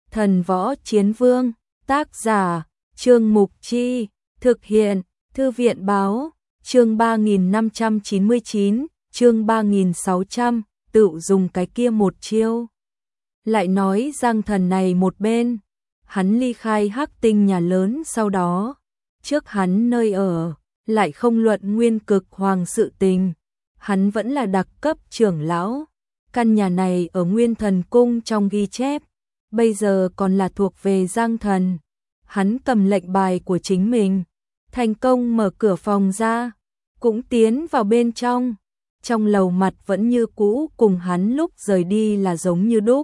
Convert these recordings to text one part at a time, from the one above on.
Thần Võ Chiến Vương, tác giả, Trương Mục Chi, thực hiện, Thư viện Báo, chương 3599, chương 3600, tự dùng cái kia một chiêu. Lại nói Giang Thần này một bên, hắn ly khai Hắc Tinh nhà lớn sau đó, trước hắn nơi ở, lại không luận nguyên cực hoàng sự tình, hắn vẫn là đặc cấp trưởng lão. Căn nhà này ở Nguyên Thần Cung trong ghi chép, bây giờ còn là thuộc về Giang Thần. Hắn cầm lệnh bài của chính mình, thành công mở cửa phòng ra, cũng tiến vào bên trong. Trong lầu mặt vẫn như cũ, cùng hắn lúc rời đi là giống như đúc.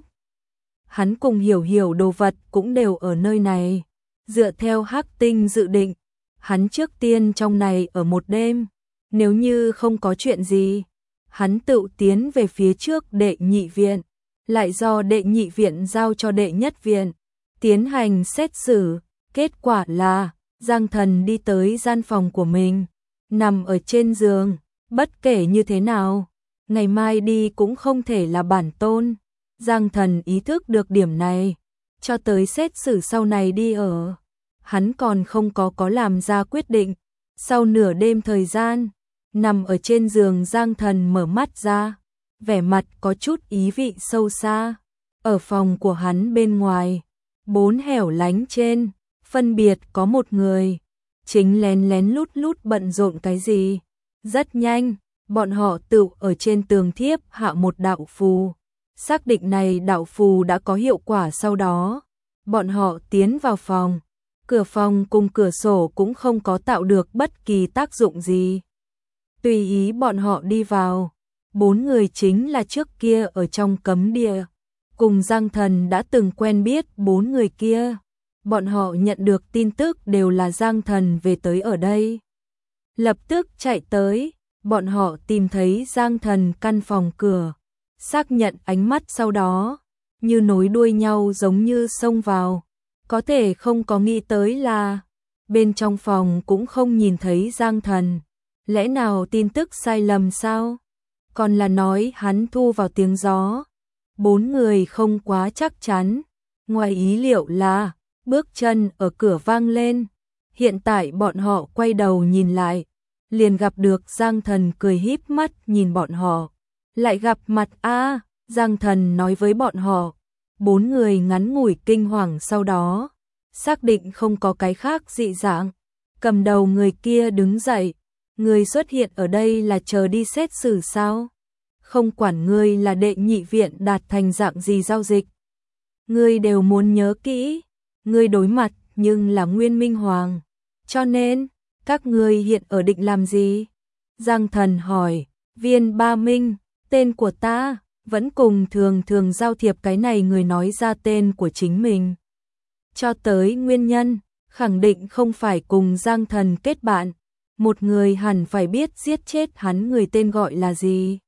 Hắn cùng hiểu đồ vật cũng đều ở nơi này. Dựa theo Hắc Tinh dự định, hắn trước tiên trong này ở một đêm. Nếu như không có chuyện gì, hắn tự tiến về phía trước đệ nhị viện, lại do đệ nhị viện giao cho đệ nhất viện, tiến hành xét xử. Kết quả là, Giang Thần đi tới gian phòng của mình, nằm ở trên giường, bất kể như thế nào, ngày mai đi cũng không thể là bản tôn. Giang Thần ý thức được điểm này, cho tới xét xử sau này đi ở, hắn còn không có làm ra quyết định. Sau nửa đêm thời gian, nằm ở trên giường Giang Thần mở mắt ra, vẻ mặt có chút ý vị sâu xa. Ở phòng của hắn bên ngoài, bốn hẻo lánh trên, phân biệt có một người, chính lén lén lút bận rộn cái gì. Rất nhanh, bọn họ tự ở trên tường thiếp hạ một đạo phù. Xác định này đạo phù đã có hiệu quả sau đó, bọn họ tiến vào phòng. Cửa phòng cùng cửa sổ cũng không có tạo được bất kỳ tác dụng gì. Tùy ý bọn họ đi vào, bốn người chính là trước kia ở trong cấm địa. Cùng Giang Thần đã từng quen biết bốn người kia. Bọn họ nhận được tin tức đều là Giang Thần về tới ở đây. Lập tức chạy tới, bọn họ tìm thấy Giang Thần căn phòng cửa. Xác nhận ánh mắt sau đó, như nối đuôi nhau giống như xông vào. Có thể không có nghĩ tới là, bên trong phòng cũng không nhìn thấy Giang Thần. Lẽ nào tin tức sai lầm sao? Còn là nói hắn thu vào tiếng gió. Bốn người không quá chắc chắn. Ngoài ý liệu là, bước chân ở cửa vang lên. Hiện tại bọn họ quay đầu nhìn lại, liền gặp được Giang Thần cười híp mắt nhìn bọn họ. Lại gặp mặt a, Giang Thần nói với bọn họ. Bốn người ngắn ngủi kinh hoàng sau đó, xác định không có cái khác dị dạng. Cầm đầu người kia đứng dậy, người xuất hiện ở đây là chờ đi xét xử sao? Không quản ngươi là đệ nhị viện đạt thành dạng gì giao dịch, ngươi đều muốn nhớ kỹ, ngươi đối mặt nhưng là Nguyên Minh Hoàng, cho nên các ngươi hiện ở định làm gì? Giang Thần hỏi. Viên Ba Minh, tên của ta. Vẫn cùng thường giao thiệp cái này người nói ra tên của chính mình. Cho tới nguyên nhân, khẳng định không phải cùng Giang Thần kết bạn. Một người hẳn phải biết giết chết hắn người tên gọi là gì.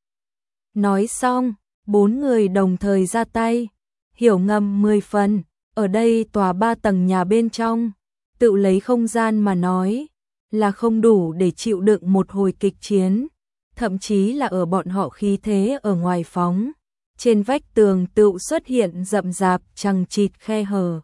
Nói xong, bốn người đồng thời ra tay. Hiểu ngầm 10 phần, ở đây tòa 3 tầng nhà bên trong, tự lấy không gian mà nói, là không đủ để chịu đựng một hồi kịch chiến. Thậm chí là ở bọn họ khí thế ở ngoài phóng, trên vách tường tự xuất hiện rậm rạp chằng chịt khe hở.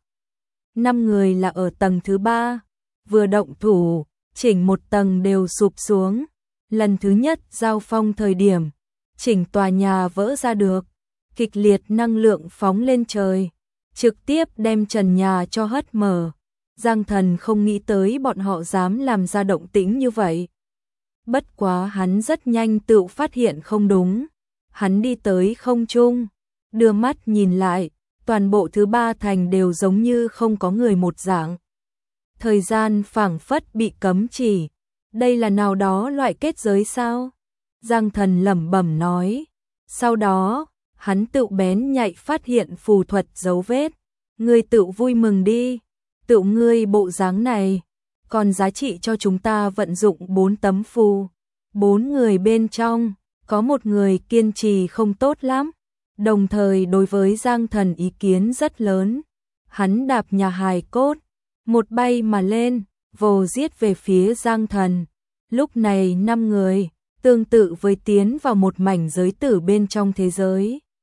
5 người là ở tầng thứ 3, vừa động thủ, chỉnh một tầng đều sụp xuống. Lần thứ nhất giao phong thời điểm, chỉnh tòa nhà vỡ ra được, kịch liệt năng lượng phóng lên trời, trực tiếp đem trần nhà cho hất mở. Giang Thần không nghĩ tới bọn họ dám làm ra động tĩnh như vậy. Bất quá hắn rất nhanh tự phát hiện không đúng. Hắn đi tới không trung, đưa mắt nhìn lại, toàn bộ thứ 3 thành đều giống như không có người một dạng. Thời gian phảng phất bị cấm chỉ. Đây là nào đó loại kết giới sao? Giang Thần lẩm bẩm nói. Sau đó, hắn tự bén nhạy phát hiện phù thuật dấu vết. Ngươi tự vui mừng đi. Tự ngươi bộ dáng này, còn giá trị cho chúng ta vận dụng 4 tấm phù. 4 người bên trong, có một người kiên trì không tốt lắm, đồng thời đối với Giang Thần ý kiến rất lớn. Hắn đạp nhà hài cốt, một bay mà lên, vồ giết về phía Giang Thần. Lúc này 5 người, tương tự với tiến vào một mảnh giới tử bên trong thế giới.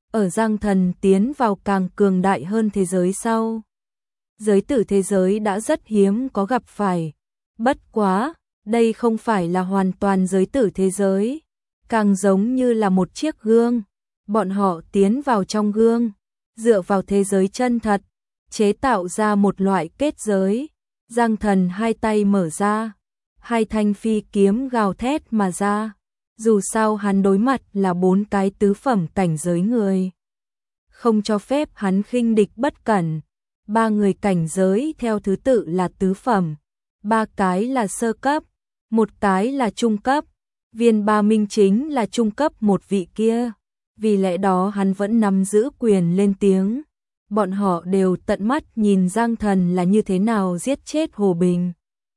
ở Giang Thần tiến vào càng cường đại hơn thế giới sau. Giới tử thế giới đã rất hiếm có gặp phải. Bất quá, đây không phải là hoàn toàn giới tử thế giới, càng giống như là một chiếc gương. Bọn họ tiến vào trong gương, dựa vào thế giới chân thật, chế tạo ra một loại kết giới. Giang Thần hai tay mở ra, hai thanh phi kiếm gào thét mà ra. Dù sao hắn đối mặt là 4 cái tứ phẩm cảnh giới người, không cho phép hắn khinh địch bất cẩn. 3 người cảnh giới theo thứ tự là tứ phẩm, 3 cái là sơ cấp, 1 cái là trung cấp. Viên Ba Minh chính là trung cấp một vị kia, vì lẽ đó hắn vẫn nắm giữ quyền lên tiếng. Bọn họ đều tận mắt nhìn Giang Thần là như thế nào giết chết Hồ Bình.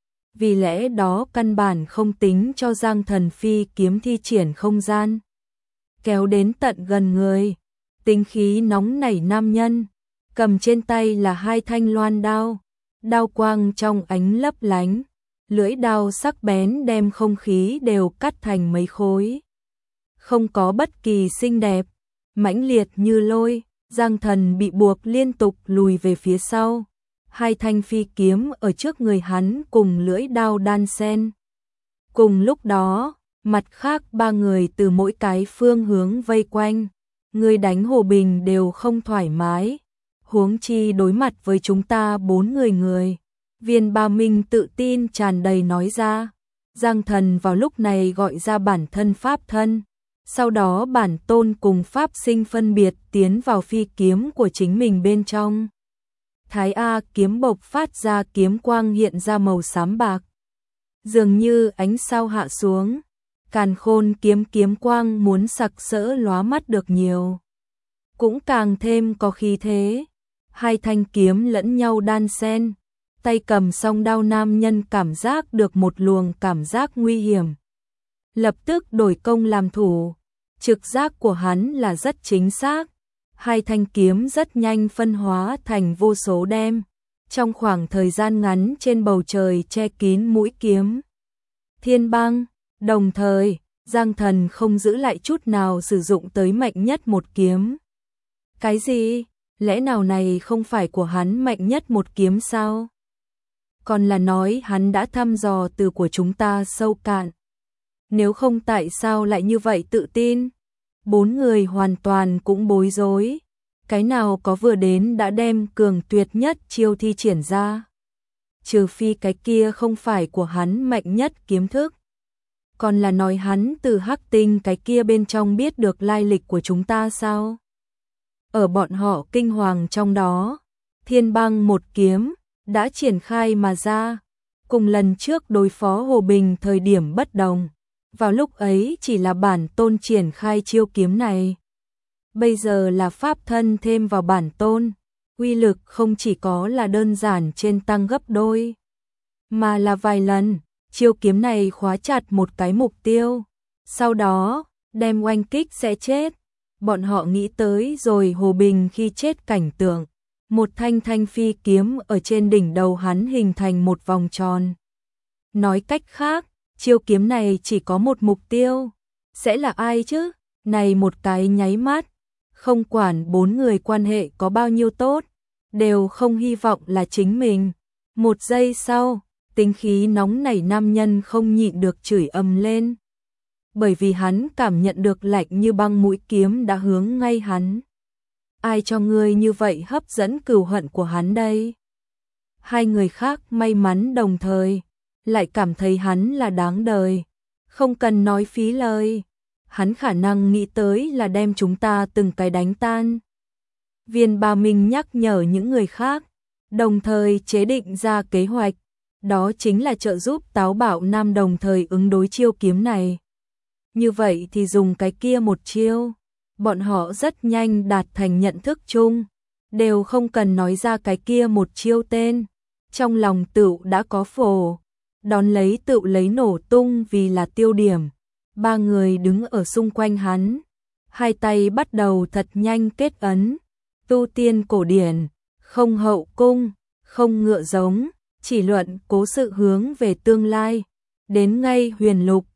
Vì lẽ đó căn bản không tính cho Giang Thần phi kiếm thi triển không gian. Kéo đến tận gần người, tính khí nóng nảy nam nhân, cầm trên tay là 2 thanh loan đao, đao quang trong ánh lấp lánh, lưỡi đao sắc bén đem không khí đều cắt thành mấy khối. Không có bất kỳ xinh đẹp, mãnh liệt như lôi, Giang Thần bị buộc liên tục lùi về phía sau. 2 thanh phi kiếm ở trước người hắn cùng lưỡi đao đan xen. Cùng lúc đó, mặt khác 3 người từ mỗi cái phương hướng vây quanh, người đánh Hồ Bình đều không thoải mái, huống chi đối mặt với chúng ta 4 người. Viên Ba Minh tự tin tràn đầy nói ra. Giang Thần vào lúc này gọi ra bản thân pháp thân, sau đó bản tôn cùng pháp sinh phân biệt tiến vào phi kiếm của chính mình bên trong. Thái A kiếm bộc phát ra kiếm quang hiện ra màu xám bạc, dường như ánh sao hạ xuống. Càn Khôn kiếm quang muốn sặc sỡ lóa mắt được nhiều, cũng càng thêm có khí thế. 2 thanh kiếm lẫn nhau đan xen, tay cầm song đao nam nhân cảm giác được một luồng cảm giác nguy hiểm, lập tức đổi công làm thủ. Trực giác của hắn là rất chính xác. 2 thanh kiếm rất nhanh phân hóa thành vô số đem, trong khoảng thời gian ngắn trên bầu trời che kín mũi kiếm. Thiên băng, đồng thời, Giang Thần không giữ lại chút nào sử dụng tới mạnh nhất một kiếm. Cái gì? Lẽ nào này không phải của hắn mạnh nhất một kiếm sao? Còn là nói hắn đã thăm dò từ của chúng ta sâu cạn. Nếu không tại sao lại như vậy tự tin? 4 người hoàn toàn cũng bối rối. Cái nào có vừa đến đã đem cường tuyệt nhất chiêu thi triển ra. Trừ phi cái kia không phải của hắn mạnh nhất kiếm thức. Còn là nói hắn từ Hắc Tinh cái kia bên trong biết được lai lịch của chúng ta sao? Ở bọn họ kinh hoàng trong đó, Thiên băng một kiếm đã triển khai mà ra. Cùng lần trước đối phó Hồ Bình thời điểm bất đồng, vào lúc ấy chỉ là bản tôn triển khai chiêu kiếm này. Bây giờ là pháp thân thêm vào bản tôn, uy lực không chỉ có là đơn giản trên tăng gấp đôi, mà là vài lần. Chiêu kiếm này khóa chặt một cái mục tiêu, sau đó đem oanh kích sẽ chết. Bọn họ nghĩ tới rồi Hồ Bình khi chết cảnh tượng, một thanh phi kiếm ở trên đỉnh đầu hắn hình thành một vòng tròn. Nói cách khác, chiêu kiếm này chỉ có một mục tiêu, sẽ là ai chứ? Này một cái nháy mắt, không quản 4 người quan hệ có bao nhiêu tốt, đều không hy vọng là chính mình. Một giây sau, tính khí nóng nảy nam nhân không nhịn được chửi ầm lên, bởi vì hắn cảm nhận được lạnh như băng mũi kiếm đã hướng ngay hắn. Ai cho ngươi như vậy hấp dẫn cừu hận của hắn đây? 2 người khác may mắn đồng thời, lại cảm thấy hắn là đáng đời, không cần nói phí lời. Hắn khả năng nghĩ tới là đem chúng ta từng cái đánh tan. Viên Ba Minh nhắc nhở những người khác, đồng thời chế định ra kế hoạch, đó chính là trợ giúp Táo Bạo Nam đồng thời ứng đối chiêu kiếm này. Như vậy thì dùng cái kia một chiêu, bọn họ rất nhanh đạt thành nhận thức chung, đều không cần nói ra cái kia một chiêu tên, trong lòng tựu đã có phổ, đón lấy tựu lấy nổ tung vì là tiêu điểm. 3 người đứng ở xung quanh hắn, 2 tay bắt đầu thật nhanh kết ấn, tu tiên cổ điển, không hậu cung, không ngựa giống, chỉ luận cố sự hướng về tương lai, đến ngay huyền lục,